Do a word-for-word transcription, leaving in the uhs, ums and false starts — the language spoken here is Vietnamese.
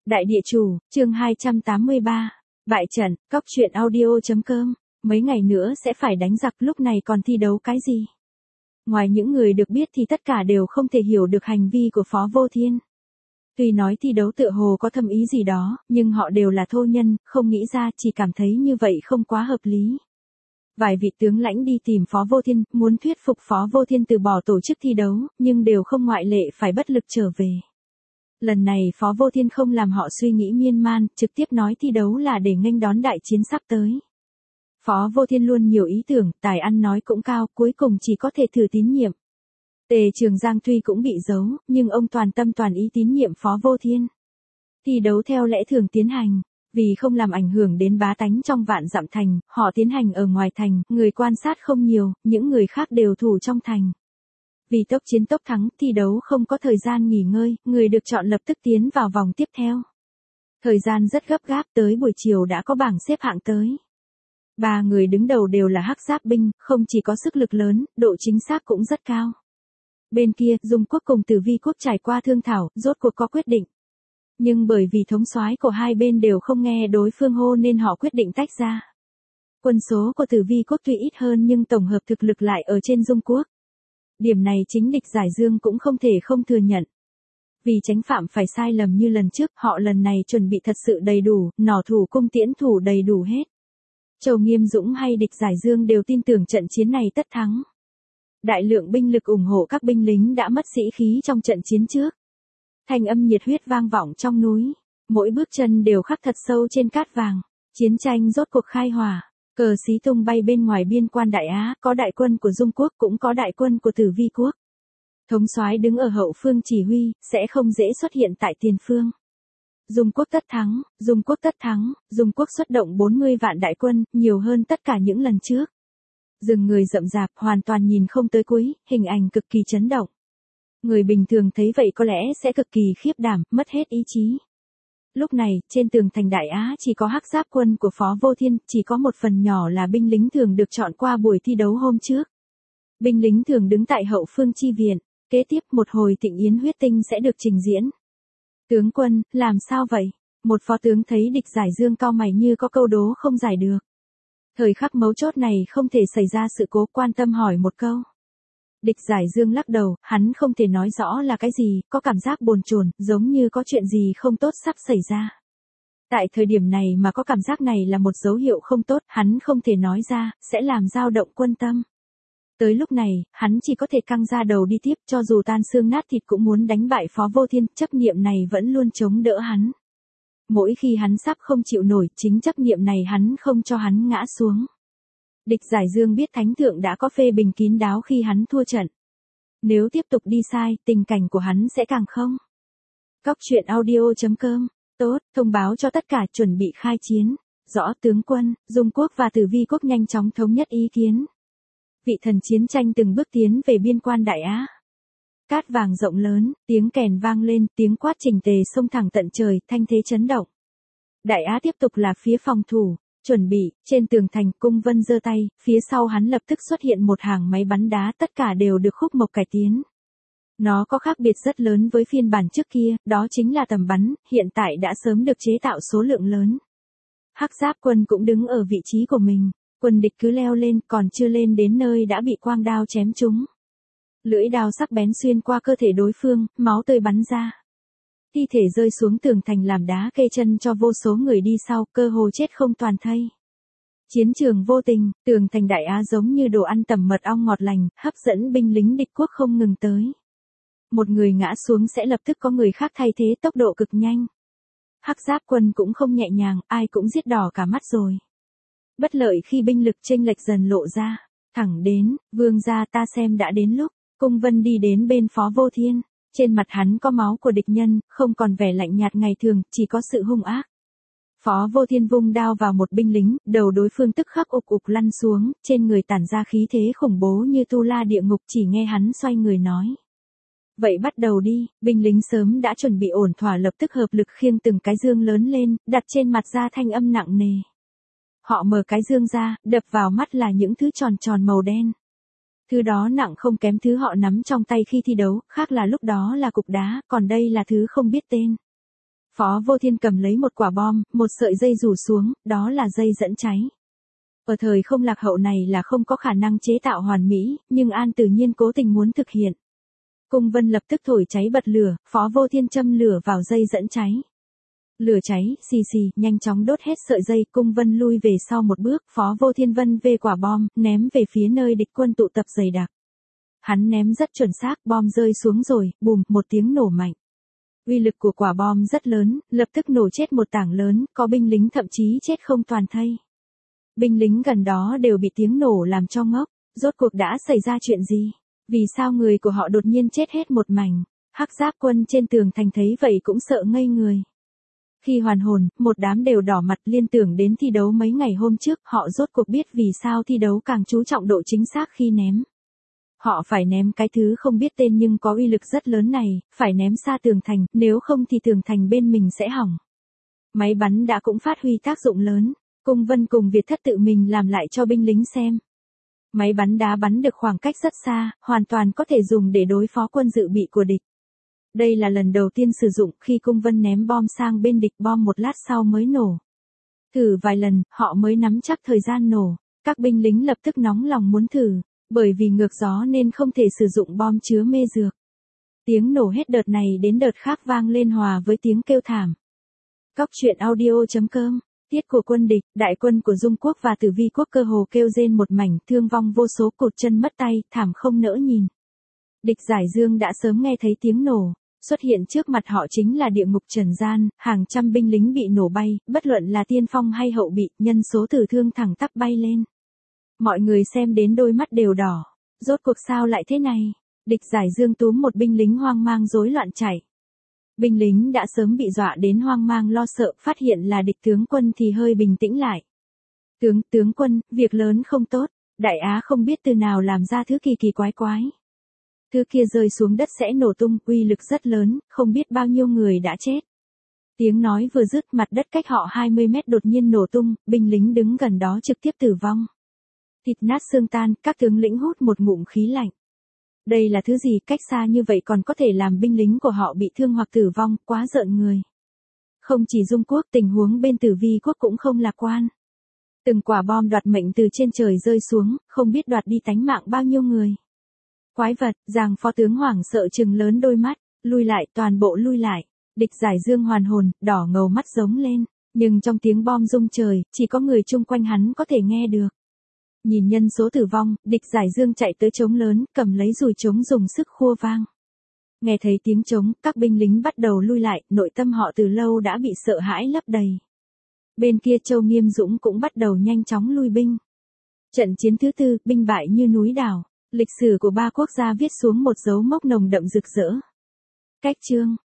Đại địa chủ, chương hai trăm tám mươi ba. Bại trận, cóc truyện audio.com. Mấy ngày nữa sẽ phải đánh giặc, lúc này còn thi đấu cái gì? Ngoài những người được biết thì tất cả đều không thể hiểu được hành vi của Phó Vô Thiên. Tuy nói thi đấu tựa hồ có thâm ý gì đó, nhưng họ đều là thô nhân, không nghĩ ra, chỉ cảm thấy như vậy không quá hợp lý. Vài vị tướng lãnh đi tìm Phó Vô Thiên, muốn thuyết phục Phó Vô Thiên từ bỏ tổ chức thi đấu, nhưng đều không ngoại lệ phải bất lực trở về. Lần này Phó Vô Thiên không làm họ suy nghĩ miên man, trực tiếp nói thi đấu là để nghênh đón đại chiến sắp tới. Phó Vô Thiên luôn nhiều ý tưởng, tài ăn nói cũng cao, cuối cùng chỉ có thể thử tín nhiệm. Tề Trường Giang tuy cũng bị giấu, nhưng ông toàn tâm toàn ý tín nhiệm Phó Vô Thiên. Thi đấu theo lẽ thường tiến hành, vì không làm ảnh hưởng đến bá tánh trong vạn dặm thành, họ tiến hành ở ngoài thành, người quan sát không nhiều, những người khác đều thủ trong thành. Vì tốc chiến tốc thắng, thi đấu không có thời gian nghỉ ngơi, người được chọn lập tức tiến vào vòng tiếp theo. Thời gian rất gấp gáp, tới buổi chiều đã có bảng xếp hạng tới. Ba người đứng đầu đều là hắc giáp binh, không chỉ có sức lực lớn, độ chính xác cũng rất cao. Bên kia, Dung Quốc cùng Tử Vi Quốc trải qua thương thảo, rốt cuộc có quyết định. Nhưng bởi vì thống soái của hai bên đều không nghe đối phương hô nên họ quyết định tách ra. Quân số của Tử Vi Quốc tuy ít hơn nhưng tổng hợp thực lực lại ở trên Dung Quốc. Điểm này chính địch Giải Dương cũng không thể không thừa nhận. Vì tránh phạm phải sai lầm như lần trước, họ lần này chuẩn bị thật sự đầy đủ, nỏ thủ cung tiễn thủ đầy đủ hết. Châu Nghiêm Dũng hay địch Giải Dương đều tin tưởng trận chiến này tất thắng. Đại lượng binh lực ủng hộ các binh lính đã mất sĩ khí trong trận chiến trước. Thanh âm nhiệt huyết vang vọng trong núi, mỗi bước chân đều khắc thật sâu trên cát vàng. Chiến tranh rốt cuộc khai hỏa. Cờ xí tung bay bên ngoài biên quan Đại Á, có đại quân của Dung Quốc cũng có đại quân của Tử Vi Quốc. Thống soái đứng ở hậu phương chỉ huy, sẽ không dễ xuất hiện tại tiền phương. Dung Quốc tất thắng, Dung Quốc tất thắng, Dung Quốc xuất động bốn mươi vạn đại quân, nhiều hơn tất cả những lần trước. Rừng người rậm rạp, hoàn toàn nhìn không tới cuối, hình ảnh cực kỳ chấn động. Người bình thường thấy vậy có lẽ sẽ cực kỳ khiếp đảm, mất hết ý chí. Lúc này, trên tường thành Đại Á chỉ có hắc giáp quân của Phó Vô Thiên, chỉ có một phần nhỏ là binh lính thường được chọn qua buổi thi đấu hôm trước. Binh lính thường đứng tại hậu phương chi viện, kế tiếp một hồi thịnh yến huyết tinh sẽ được trình diễn. Tướng quân, làm sao vậy? Một phó tướng thấy địch Giải Dương cau mày như có câu đố không giải được. Thời khắc mấu chốt này không thể xảy ra sự cố, quan tâm hỏi một câu. Địch Giải Dương lắc đầu, hắn không thể nói rõ là cái gì, có cảm giác bồn chồn, giống như có chuyện gì không tốt sắp xảy ra. Tại thời điểm này mà có cảm giác này là một dấu hiệu không tốt, hắn không thể nói ra, sẽ làm dao động quân tâm. Tới lúc này, hắn chỉ có thể căng ra đầu đi tiếp, cho dù tan xương nát thịt cũng muốn đánh bại Phó Vô Thiên, chấp niệm này vẫn luôn chống đỡ hắn. Mỗi khi hắn sắp không chịu nổi, chính chấp niệm này hắn không cho hắn ngã xuống. Địch Giải Dương biết Thánh Thượng đã có phê bình kín đáo khi hắn thua trận. Nếu tiếp tục đi sai, tình cảnh của hắn sẽ càng không. Cóc truyện audio.com. Tốt, thông báo cho tất cả chuẩn bị khai chiến. Rõ tướng quân, Dung Quốc và Tử Vi Quốc nhanh chóng thống nhất ý kiến. Vị thần chiến tranh từng bước tiến về biên quan Đại Á. Cát vàng rộng lớn, tiếng kèn vang lên, tiếng quát chỉnh tề xông thẳng tận trời, thanh thế chấn động. Đại Á tiếp tục là phía phòng thủ. Chuẩn bị, trên tường thành, Cung Vân giơ tay, phía sau hắn lập tức xuất hiện một hàng máy bắn đá, tất cả đều được khúc mộc cải tiến. Nó có khác biệt rất lớn với phiên bản trước kia, đó chính là tầm bắn, hiện tại đã sớm được chế tạo số lượng lớn. Hắc giáp quân cũng đứng ở vị trí của mình, quân địch cứ leo lên, còn chưa lên đến nơi đã bị quang đao chém trúng. Lưỡi đao sắc bén xuyên qua cơ thể đối phương, máu tươi bắn ra. Thi thể rơi xuống tường thành làm đá kê chân cho vô số người đi sau, cơ hồ chết không toàn thây. Chiến trường vô tình, tường thành Đại Á giống như đồ ăn tẩm mật ong ngọt lành, hấp dẫn binh lính địch quốc không ngừng tới. Một người ngã xuống sẽ lập tức có người khác thay thế, tốc độ cực nhanh. Hắc giáp quân cũng không nhẹ nhàng, ai cũng giết đỏ cả mắt rồi. Bất lợi khi binh lực chênh lệch dần lộ ra. Thẳng đến, vương gia, ta xem đã đến lúc. Cung Vân đi đến bên Phó Vô Thiên. Trên mặt hắn có máu của địch nhân, không còn vẻ lạnh nhạt ngày thường, chỉ có sự hung ác. Phó Vô Thiên vung đao vào một binh lính, đầu đối phương tức khắc ục ục lăn xuống, trên người tản ra khí thế khủng bố như tu la địa ngục, chỉ nghe hắn xoay người nói. Vậy bắt đầu đi, binh lính sớm đã chuẩn bị ổn thỏa lập tức hợp lực khiêng từng cái dương lớn lên, đặt trên mặt ra thanh âm nặng nề. Họ mở cái dương ra, đập vào mắt là những thứ tròn tròn màu đen. Thứ đó nặng không kém thứ họ nắm trong tay khi thi đấu, khác là lúc đó là cục đá, còn đây là thứ không biết tên. Phó Vô Thiên cầm lấy một quả bom, một sợi dây rủ xuống, đó là dây dẫn cháy. Ở thời không lạc hậu này là không có khả năng chế tạo hoàn mỹ, nhưng An tự nhiên cố tình muốn thực hiện. Cung Vân lập tức thổi cháy bật lửa, Phó Vô Thiên châm lửa vào dây dẫn cháy. Lửa cháy, xì xì, nhanh chóng đốt hết sợi dây, Cung Vân lui về sau một bước, Phó Vô Thiên vân về quả bom, ném về phía nơi địch quân tụ tập dày đặc. Hắn ném rất chuẩn xác, bom rơi xuống rồi, bùm, một tiếng nổ mạnh. Uy lực của quả bom rất lớn, lập tức nổ chết một tảng lớn, có binh lính thậm chí chết không toàn thây. Binh lính gần đó đều bị tiếng nổ làm cho ngốc, rốt cuộc đã xảy ra chuyện gì? Vì sao người của họ đột nhiên chết hết một mảnh? Hắc Giáp quân trên tường thành thấy vậy cũng sợ ngây người. Khi hoàn hồn, một đám đều đỏ mặt liên tưởng đến thi đấu mấy ngày hôm trước, họ rốt cuộc biết vì sao thi đấu càng chú trọng độ chính xác khi ném. Họ phải ném cái thứ không biết tên nhưng có uy lực rất lớn này, phải ném xa tường thành, nếu không thì tường thành bên mình sẽ hỏng. Máy bắn đã cũng phát huy tác dụng lớn, Cung Vân cùng Việt Thất tự mình làm lại cho binh lính xem. Máy bắn đá bắn được khoảng cách rất xa, hoàn toàn có thể dùng để đối phó quân dự bị của địch. Đây là lần đầu tiên sử dụng, khi Cung Vân ném bom sang bên địch, bom một lát sau mới nổ. Thử vài lần, họ mới nắm chắc thời gian nổ, các binh lính lập tức nóng lòng muốn thử, bởi vì ngược gió nên không thể sử dụng bom chứa mê dược. Tiếng nổ hết đợt này đến đợt khác vang lên hòa với tiếng kêu thảm. Cóc truyện audio chấm com. Tiết của quân địch, đại quân của Dung quốc và Tử Vi quốc cơ hồ kêu rên một mảnh, thương vong vô số, cụt chân mất tay, thảm không nỡ nhìn. Địch Giải Dương đã sớm nghe thấy tiếng nổ, xuất hiện trước mặt họ chính là địa ngục trần gian, hàng trăm binh lính bị nổ bay, bất luận là tiên phong hay hậu bị, nhân số tử thương thẳng tắp bay lên. Mọi người xem đến đôi mắt đều đỏ, rốt cuộc sao lại thế này? Địch Giải Dương túm một binh lính hoang mang rối loạn chạy. Binh lính đã sớm bị dọa đến hoang mang lo sợ, phát hiện là địch tướng quân thì hơi bình tĩnh lại. Tướng, tướng quân, việc lớn không tốt, Đại Á không biết từ nào làm ra thứ kỳ kỳ quái quái. Thứ kia rơi xuống đất sẽ nổ tung, uy lực rất lớn, không biết bao nhiêu người đã chết. Tiếng nói vừa dứt, mặt đất cách họ hai mươi mét đột nhiên nổ tung, binh lính đứng gần đó trực tiếp tử vong. Thịt nát xương tan, các tướng lĩnh hút một ngụm khí lạnh. Đây là thứ gì, cách xa như vậy còn có thể làm binh lính của họ bị thương hoặc tử vong, quá rợn người. Không chỉ Dung quốc, tình huống bên Tử Vi quốc cũng không lạc quan. Từng quả bom đoạt mệnh từ trên trời rơi xuống, không biết đoạt đi tánh mạng bao nhiêu người. Quái vật, Giàng phó tướng hoảng sợ trừng lớn đôi mắt, lui lại, toàn bộ lui lại. Địch Giải Dương hoàn hồn, đỏ ngầu mắt giống lên, nhưng trong tiếng bom rung trời, chỉ có người chung quanh hắn có thể nghe được. Nhìn nhân số tử vong, Địch Giải Dương chạy tới trống lớn, cầm lấy dùi trống dùng sức khua vang. Nghe thấy tiếng trống, các binh lính bắt đầu lui lại, nội tâm họ từ lâu đã bị sợ hãi lấp đầy. Bên kia Châu Nghiêm Dũng cũng bắt đầu nhanh chóng lui binh. Trận chiến thứ tư, binh bại như núi đảo, lịch sử của ba quốc gia viết xuống một dấu mốc nồng đậm rực rỡ. Cách chương